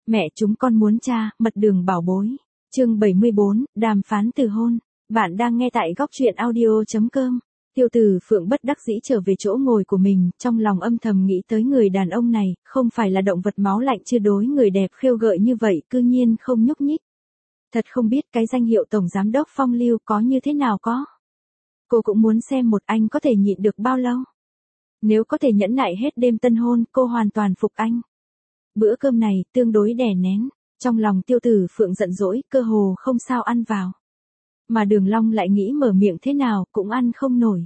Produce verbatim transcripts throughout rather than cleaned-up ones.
Mẹ chúng con muốn cha, mật đường bảo bối. Chương bảy mươi bốn, đàm phán từ hôn. Bạn đang nghe tại góc truyện audio chấm com. Tiêu Tử Phượng bất đắc dĩ trở về chỗ ngồi của mình, trong lòng âm thầm nghĩ tới người đàn ông này, không phải là động vật máu lạnh chưa đối người đẹp khêu gợi như vậy, cư nhiên không nhúc nhích. Thật không biết cái danh hiệu tổng giám đốc phong lưu có như thế nào có. Cô cũng muốn xem một anh có thể nhịn được bao lâu. Nếu có thể nhẫn nại hết đêm tân hôn, cô hoàn toàn phục anh. Bữa cơm này tương đối đè nén, trong lòng Tiêu Tử Phượng giận dỗi, cơ hồ không sao ăn vào. Mà Đường Long lại nghĩ mở miệng thế nào cũng ăn không nổi.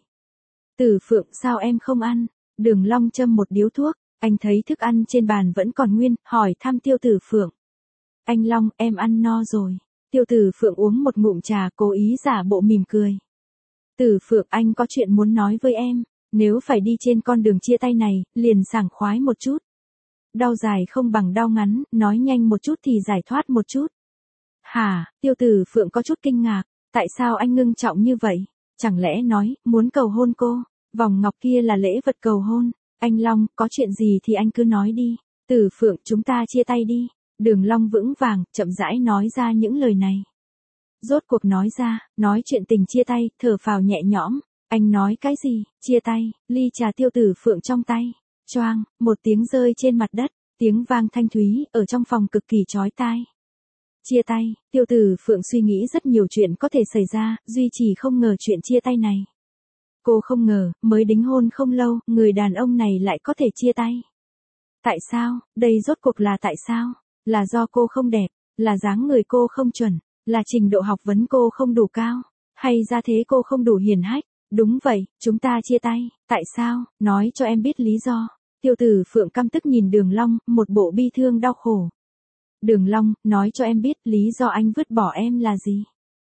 Tử Phượng, sao em không ăn? Đường Long châm một điếu thuốc, anh thấy thức ăn trên bàn vẫn còn nguyên, hỏi thăm Tiêu Tử Phượng. Anh Long, em ăn no rồi. Tiêu Tử Phượng uống một ngụm trà, cố ý giả bộ mỉm cười. Tử Phượng, anh có chuyện muốn nói với em, nếu phải đi trên con đường chia tay này, liền sảng khoái một chút. Đau dài không bằng đau ngắn, nói nhanh một chút thì giải thoát một chút. Hả? Tiêu Tử Phượng có chút kinh ngạc, tại sao anh ngưng trọng như vậy? Chẳng lẽ nói, muốn cầu hôn cô? Vòng ngọc kia là lễ vật cầu hôn. Anh Long, có chuyện gì thì anh cứ nói đi. Tử Phượng, chúng ta chia tay đi. Đường Long vững vàng, chậm rãi nói ra những lời này. Rốt cuộc nói ra, nói chuyện tình chia tay, thở phào nhẹ nhõm. Anh nói cái gì? Chia tay? Ly trà Tiêu Tử Phượng trong tay. Choang, một tiếng rơi trên mặt đất, tiếng vang thanh thúy, ở trong phòng cực kỳ chói tai. Chia tay, Tiêu Tử Phượng suy nghĩ rất nhiều chuyện có thể xảy ra, duy chỉ không ngờ chuyện chia tay này. Cô không ngờ, mới đính hôn không lâu, người đàn ông này lại có thể chia tay. Tại sao? Đây rốt cuộc là tại sao? Là do cô không đẹp, là dáng người cô không chuẩn, là trình độ học vấn cô không đủ cao, hay ra thế cô không đủ hiền hách? Đúng vậy, chúng ta chia tay, tại sao? Nói cho em biết lý do. Tiêu Tử Phượng căm tức nhìn Đường Long, một bộ bi thương đau khổ. Đường Long, nói cho em biết lý do anh vứt bỏ em là gì?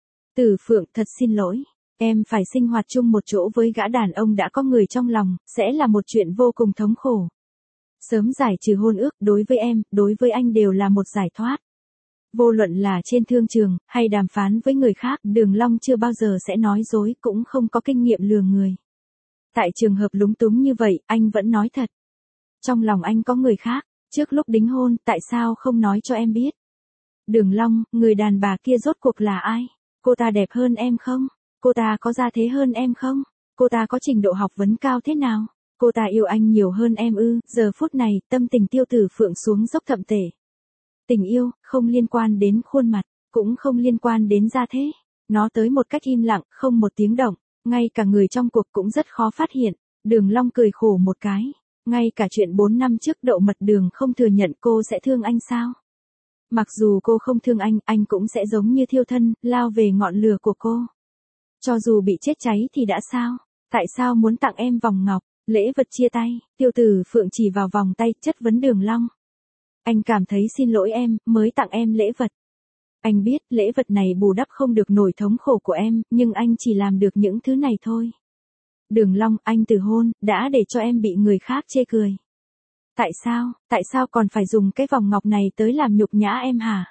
Tử Phượng, thật xin lỗi, em phải sinh hoạt chung một chỗ với gã đàn ông đã có người trong lòng, sẽ là một chuyện vô cùng thống khổ. Sớm giải trừ hôn ước, đối với em, đối với anh đều là một giải thoát. Vô luận là trên thương trường, hay đàm phán với người khác, Đường Long chưa bao giờ sẽ nói dối, cũng không có kinh nghiệm lừa người. Tại trường hợp lúng túng như vậy, anh vẫn nói thật. Trong lòng anh có người khác, trước lúc đính hôn, tại sao không nói cho em biết? Đường Long, người đàn bà kia rốt cuộc là ai? Cô ta đẹp hơn em không? Cô ta có gia thế hơn em không? Cô ta có trình độ học vấn cao thế nào? Cô ta yêu anh nhiều hơn em ư? Giờ phút này, tâm tình Tiêu Tử Phượng xuống dốc thậm tệ. Tình yêu, không liên quan đến khuôn mặt, cũng không liên quan đến gia thế. Nó tới một cách im lặng, không một tiếng động, ngay cả người trong cuộc cũng rất khó phát hiện. Đường Long cười khổ một cái. Ngay cả chuyện bốn năm trước Đậu Mật Đường không thừa nhận cô sẽ thương anh sao? Mặc dù cô không thương anh, anh cũng sẽ giống như thiêu thân, lao về ngọn lửa của cô. Cho dù bị chết cháy thì đã sao? Tại sao muốn tặng em vòng ngọc, lễ vật chia tay? Tiêu Tử Phượng chỉ vào vòng tay, chất vấn Đường Long. Anh cảm thấy xin lỗi em, mới tặng em lễ vật. Anh biết, lễ vật này bù đắp không được nổi thống khổ của em, nhưng anh chỉ làm được những thứ này thôi. Đường Long, anh từ hôn, đã để cho em bị người khác chê cười. Tại sao, tại sao còn phải dùng cái vòng ngọc này tới làm nhục nhã em hả?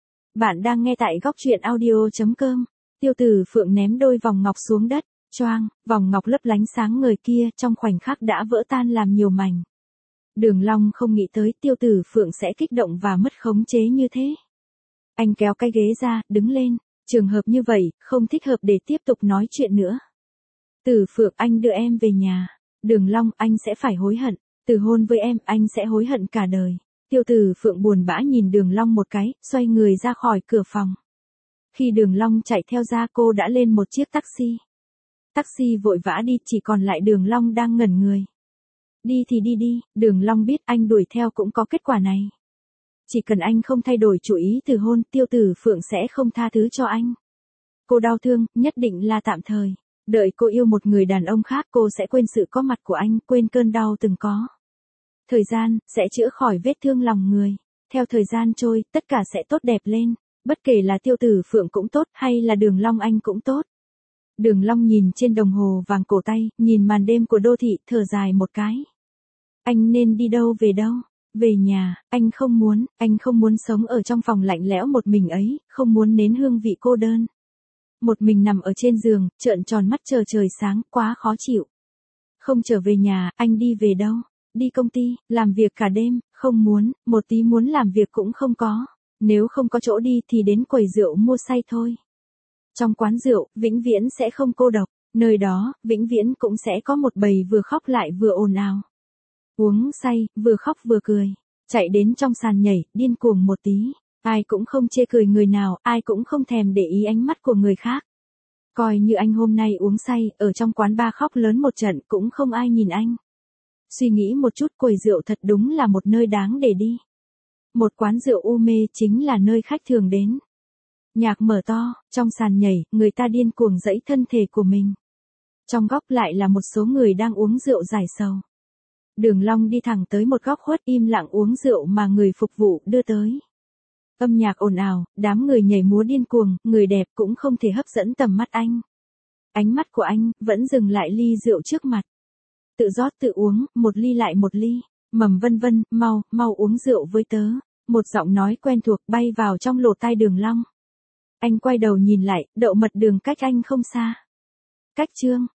Bạn đang nghe tại góc truyện audio chấm com. Tiêu Tử Phượng ném đôi vòng ngọc xuống đất, choang, vòng ngọc lấp lánh sáng ngời kia trong khoảnh khắc đã vỡ tan làm nhiều mảnh. Đường Long không nghĩ tới Tiêu Tử Phượng sẽ kích động và mất khống chế như thế. Anh kéo cái ghế ra, đứng lên, trường hợp như vậy, không thích hợp để tiếp tục nói chuyện nữa. Tử Phượng, anh đưa em về nhà. Đường Long, anh sẽ phải hối hận. Từ hôn với em, anh sẽ hối hận cả đời. Tiêu Tử Phượng buồn bã nhìn Đường Long một cái, xoay người ra khỏi cửa phòng. Khi Đường Long chạy theo ra, cô đã lên một chiếc taxi. Taxi vội vã đi, chỉ còn lại Đường Long đang ngẩn người. Đi thì đi đi, Đường Long biết anh đuổi theo cũng có kết quả này. Chỉ cần anh không thay đổi chủ ý từ hôn, Tiêu Tử Phượng sẽ không tha thứ cho anh. Cô đau thương, nhất định là tạm thời. Đợi cô yêu một người đàn ông khác, cô sẽ quên sự có mặt của anh, quên cơn đau từng có. Thời gian, sẽ chữa khỏi vết thương lòng người. Theo thời gian trôi, tất cả sẽ tốt đẹp lên. Bất kể là Tiêu Tử Phượng cũng tốt, hay là Đường Long anh cũng tốt. Đường Long nhìn trên đồng hồ vàng cổ tay, nhìn màn đêm của đô thị, thở dài một cái. Anh nên đi đâu về đâu? Về nhà, anh không muốn, anh không muốn sống ở trong phòng lạnh lẽo một mình ấy, không muốn nếm hương vị cô đơn. Một mình nằm ở trên giường, trợn tròn mắt chờ trời sáng, quá khó chịu. Không trở về nhà, anh đi về đâu? đi công ty, làm việc cả đêm, không muốn, một tí muốn làm việc cũng không có. Nếu không có chỗ đi thì đến quầy rượu mua say thôi. Trong quán rượu, vĩnh viễn sẽ không cô độc, nơi đó, vĩnh viễn cũng sẽ có một bầy vừa khóc lại vừa ồn ào. Uống say, vừa khóc vừa cười, chạy đến trong sàn nhảy, điên cuồng một tí. Ai cũng không chê cười người nào, ai cũng không thèm để ý ánh mắt của người khác. Coi như anh hôm nay uống say, ở trong quán bar khóc lớn một trận cũng không ai nhìn anh. Suy nghĩ một chút, quầy rượu thật đúng là một nơi đáng để đi. Một quán rượu u mê chính là nơi khách thường đến. Nhạc mở to, trong sàn nhảy, người ta điên cuồng giãy thân thể của mình. Trong góc lại là một số người đang uống rượu giải sầu. Đường Long đi thẳng tới một góc khuất im lặng uống rượu mà người phục vụ đưa tới. Âm nhạc ồn ào, đám người nhảy múa điên cuồng, người đẹp cũng không thể hấp dẫn tầm mắt anh. Ánh mắt của anh vẫn dừng lại ly rượu trước mặt. Tự rót tự uống, một ly lại một ly. Mầm Vân Vân, mau, mau uống rượu với tớ. Một giọng nói quen thuộc bay vào trong lỗ tai Đường Long. Anh quay đầu nhìn lại, Đậu Mật Đường cách anh không xa. Cách Trương,